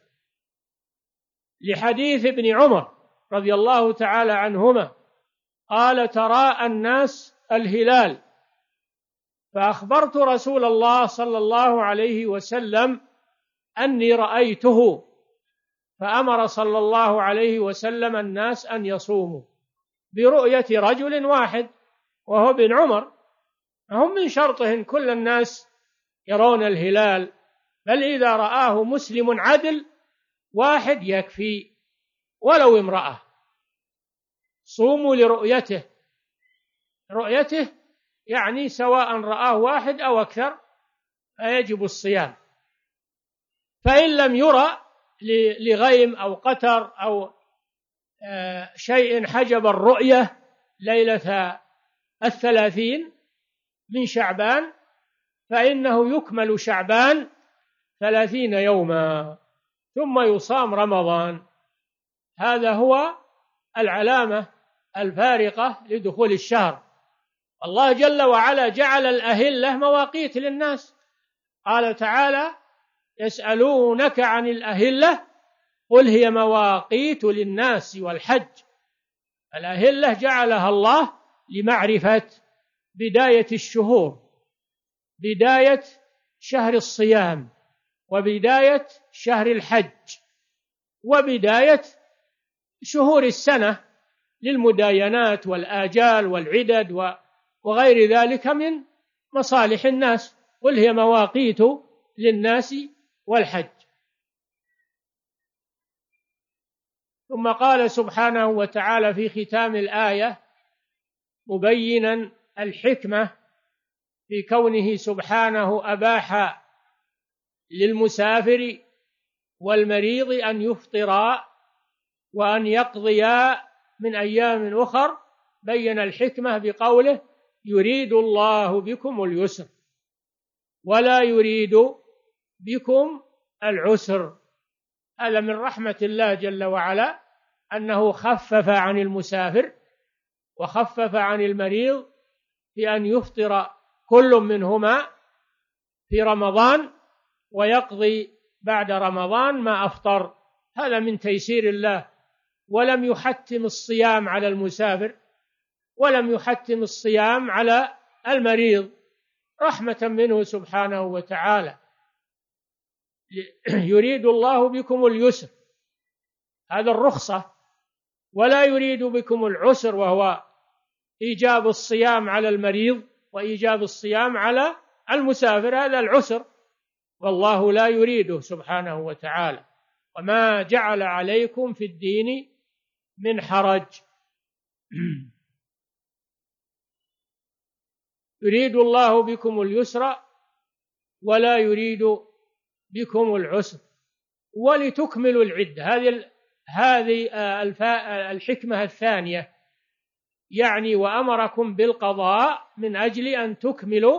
لحديث ابن عمر رضي الله تعالى عنهما قال تراءى الناس الهلال فأخبرت رسول الله صلى الله عليه وسلم أني رأيته، فأمر صلى الله عليه وسلم الناس أن يصوموا برؤية رجل واحد وهو ابن عمر. هم من شرطهم كل الناس يرون الهلال، بل إذا رآه مسلم عدل واحد يكفي ولو امرأة. صوموا لرؤيته، رؤيته يعني سواء رآه واحد أو أكثر فيجب الصيام. فإن لم يرى لغيم أو قتر أو شيء حجب الرؤية ليلة الثلاثين من شعبان فإنه يكمل شعبان ثلاثين يوما ثم يصام رمضان. هذا هو العلامة الفارقة لدخول الشهر. الله جل وعلا جعل الأهلة مواقيت للناس، قال تعالى يسألونك عن الأهلة قل هي مواقيت للناس والحج. الأهلة جعلها الله لمعرفة بداية الشهور، بداية شهر الصيام، وبداية شهر الحج، وبداية شهور السنة للمداينات والآجال والعدد وغير ذلك من مصالح الناس. قل هي مواقيت للناس والحج. ثم قال سبحانه وتعالى في ختام الآية مبينا الحكمة في كونه سبحانه أباح للمسافر والمريض أن يفطرا وأن يقضيا من أيام أخر. بين الحكمة بقوله يريد الله بكم اليسر ولا يريد بكم العسر. هذا من رحمة الله جل وعلا أنه خفف عن المسافر وخفف عن المريض بأن يفطر كل منهما في رمضان ويقضي بعد رمضان ما أفطر. هذا من تيسير الله، ولم يحتم الصيام على المسافر ولم يحتم الصيام على المريض، رحمة منه سبحانه وتعالى. يريد الله بكم اليسر، هذا الرخصة، ولا يريد بكم العسر وهو إيجاب الصيام على المريض وإيجاب الصيام على المسافر، هذا العسر والله لا يريده سبحانه وتعالى. وما جعل عليكم في الدين من حرج. يريد الله بكم اليسر ولا يريد بكم العسر ولتكملوا العدة. هذه هذه الحكمة الثانية، يعني وأمركم بالقضاء من أجل أن تكملوا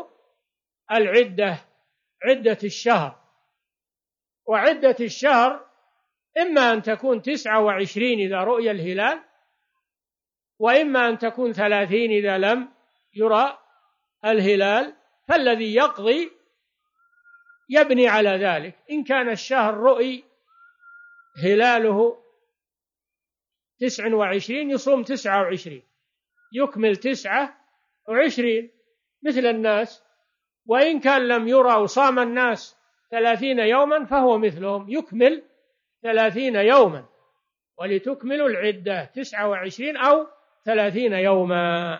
العدة، عدة الشهر. وعدة الشهر إما أن تكون تسعة وعشرين إذا رؤي الهلال، وإما أن تكون ثلاثين إذا لم يرى الهلال، فالذي يقضي يبني على ذلك. إن كان الشهر رؤي هلاله تسع وعشرين يصوم تسعة وعشرين، يكمل تسعة وعشرين مثل الناس. وإن كان لم يرى وصام الناس ثلاثين يوما فهو مثلهم، يكمل ثلاثين يوما، ولتكملوا العدة تسعة وعشرين أو ثلاثين يوما.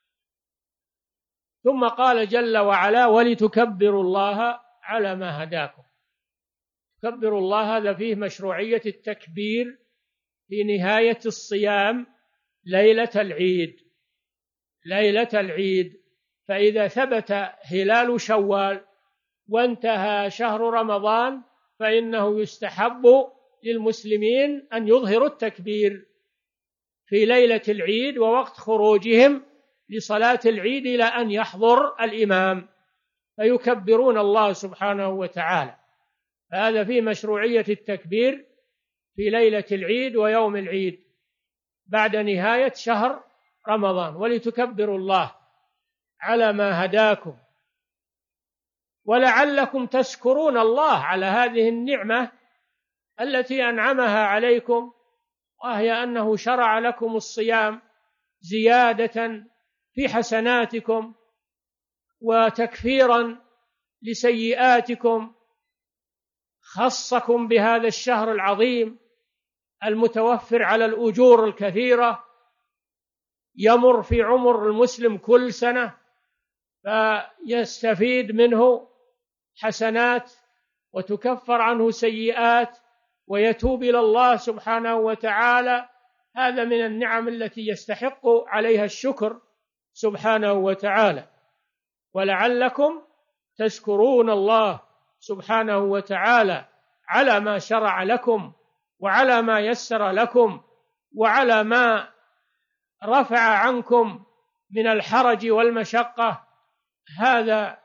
ثم قال جل وعلا: ولتكبروا الله على ما هداكم. تكبروا الله هذا فيه مشروعية التكبير في نهاية الصيام ليلة العيد. ليلة العيد، فإذا ثبت هلال شوال وانتهى شهر رمضان فإنه يستحب للمسلمين أن يظهروا التكبير في ليلة العيد ووقت خروجهم لصلاة العيد إلى أن يحضر الإمام، فيكبرون الله سبحانه وتعالى. هذا في مشروعية التكبير في ليلة العيد ويوم العيد بعد نهاية شهر رمضان. ولتكبروا الله على ما هداكم ولعلكم تشكرون الله على هذه النعمة التي أنعمها عليكم، وهي أنه شرع لكم الصيام زيادة في حسناتكم وتكفيرا لسيئاتكم، خصكم بهذا الشهر العظيم المتوفر على الأجور الكثيرة، يمر في عمر المسلم كل سنة فيستفيد منه حسنات وتكفر عنه سيئات ويتوب إلى الله سبحانه وتعالى. هذا من النعم التي يستحق عليها الشكر سبحانه وتعالى. ولعلكم تشكرون الله سبحانه وتعالى على ما شرع لكم وعلى ما يسر لكم وعلى ما رفع عنكم من الحرج والمشقة. هذا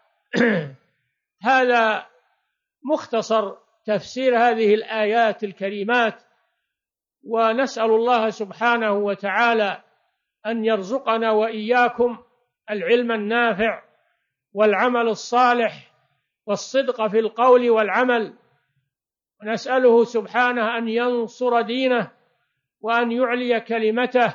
هذا مختصر تفسير هذه الآيات الكريمات، ونسأل الله سبحانه وتعالى أن يرزقنا وإياكم العلم النافع والعمل الصالح والصدق في القول والعمل، ونسأله سبحانه أن ينصر دينه وأن يعلي كلمته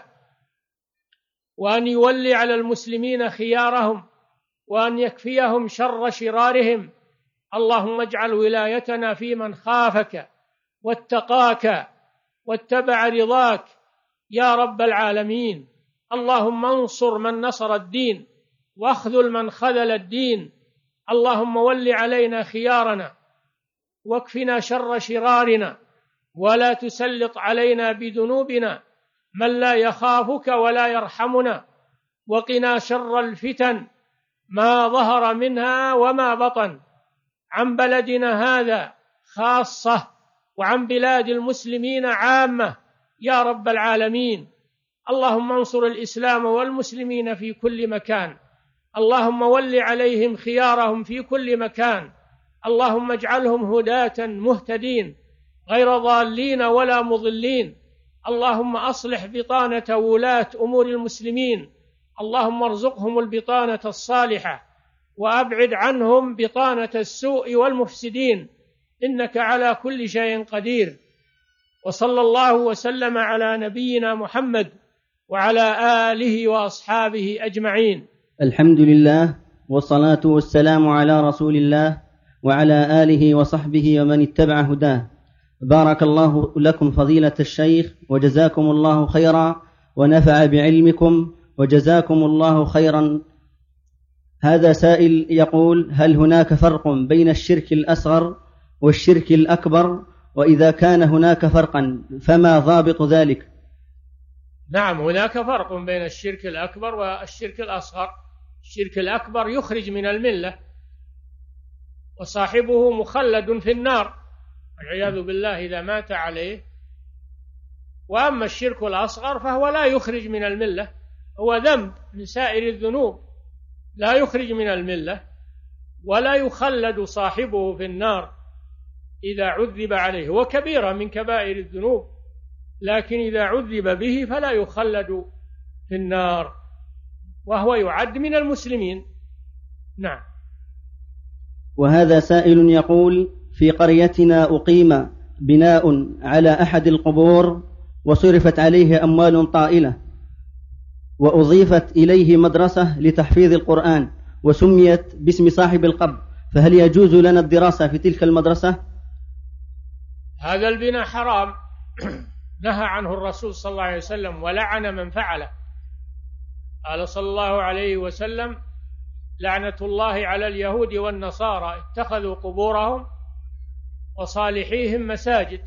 وأن يولي على المسلمين خيارهم وأن يكفيهم شر شرارهم. اللهم اجعل ولايتنا في من خافك واتقاك واتبع رضاك يا رب العالمين. اللهم انصر من نصر الدين واخذل من خذل الدين. اللهم ول علينا خيارنا واكفنا شر شرارنا، ولا تسلط علينا بذنوبنا من لا يخافك ولا يرحمنا. وقنا شر الفتن ما ظهر منها وما بطن، عن بلدنا هذا خاصة وعن بلاد المسلمين عامة يا رب العالمين. اللهم انصر الإسلام والمسلمين في كل مكان، اللهم ول عليهم خيارهم في كل مكان، اللهم اجعلهم هداة مهتدين غير ضالين ولا مضلين. اللهم أصلح بطانة ولاة أمور المسلمين، اللهم ارزقهم البطانة الصالحة وأبعد عنهم بطانة السوء والمفسدين، إنك على كل شيء قدير. وصلى الله وسلم على نبينا محمد وعلى آله وأصحابه أجمعين. الحمد لله والصلاة والسلام على رسول الله وعلى آله وصحبه ومن اتبع هداه. بارك الله لكم فضيلة الشيخ وجزاكم الله خيرا ونفع بعلمكم وجزاكم الله خيرا. هذا سائل يقول: هل هناك فرق بين الشرك الأصغر والشرك الأكبر؟ وإذا كان هناك فرقا فما ضابط ذلك؟ نعم، هناك فرق بين الشرك الأكبر والشرك الأصغر. الشرك الأكبر يخرج من الملة وصاحبه مخلد في النار والعياذ بالله إذا مات عليه. وأما الشرك الأصغر فهو لا يخرج من الملة، هو ذنب من سائر الذنوب لا يخرج من الملة ولا يخلد صاحبه في النار إذا عذب عليه، وكبيرة من كبائر الذنوب، لكن إذا عذب به فلا يخلد في النار، وهو يعد من المسلمين. نعم. وهذا سائل يقول: في قريتنا أقيم بناء على أحد القبور وصرفت عليه أموال طائلة، وأضيفت إليه مدرسة لتحفيظ القرآن وسميت باسم صاحب القبر، فهل يجوز لنا الدراسة في تلك المدرسة؟ هذا البناء حرام، نهى عنه الرسول صلى الله عليه وسلم ولعن من فعله. قال صلى الله عليه وسلم: لعنة الله على اليهود والنصارى اتخذوا قبورهم وصالحيهم مساجد.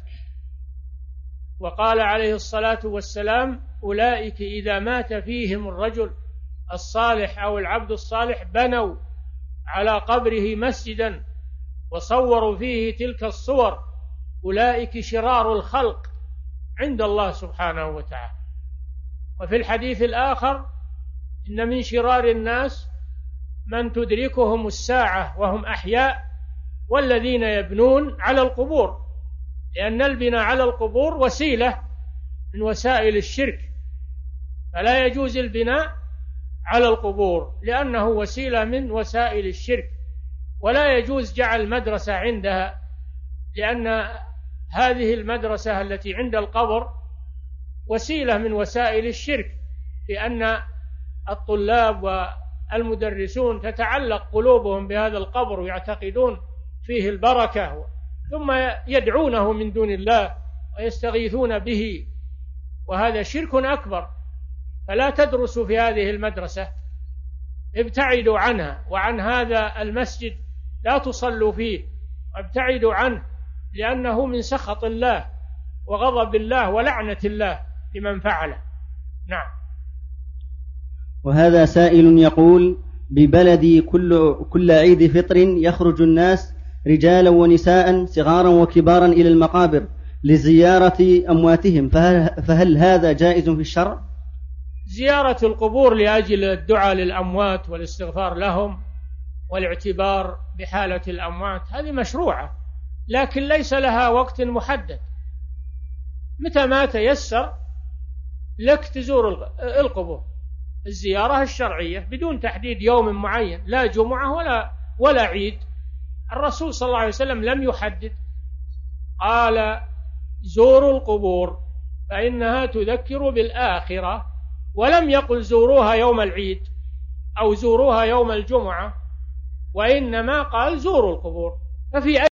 وقال عليه الصلاة والسلام: أولئك إذا مات فيهم الرجل الصالح أو العبد الصالح بنوا على قبره مسجدا وصوروا فيه تلك الصور، أولئك شرار الخلق عند الله سبحانه وتعالى. وفي الحديث الآخر: إن من شرار الناس من تدركهم الساعة وهم أحياء والذين يبنون على القبور، لأن البناء على القبور وسيلة من وسائل الشرك، فلا يجوز البناء على القبور لأنه وسيلة من وسائل الشرك، ولا يجوز جعل مدرسة عندها، لأن هذه المدرسة التي عند القبر وسيلة من وسائل الشرك، لأن الطلاب والمدرسون تتعلق قلوبهم بهذا القبر ويعتقدون فيه البركة، ثم يدعونه من دون الله ويستغيثون به، وهذا شرك أكبر. فلا تدرسوا في هذه المدرسة، ابتعدوا عنها، وعن هذا المسجد لا تصلوا فيه، وابتعدوا عنه، لأنه من سخط الله وغضب الله ولعنة الله لمن فعله. نعم. وهذا سائل يقول: ببلدي كل, كل عيد فطر يخرج الناس رجالا ونساء صغارا وكبارا إلى المقابر لزيارة أمواتهم، فهل, فهل هذا جائز في الشرع؟ زيارة القبور لأجل الدعاء للأموات والاستغفار لهم والاعتبار بحالة الأموات هذه مشروعة، لكن ليس لها وقت محدد. متى ما تيسر لك تزور القبور، الزيارة الشرعية بدون تحديد يوم معين، لا جمعة ولا ولا عيد. الرسول صلى الله عليه وسلم لم يحدد، قال: زوروا القبور فإنها تذكر بالآخرة، ولم يقل زوروها يوم العيد أو زوروها يوم الجمعة، وإنما قال: زوروا القبور. ففي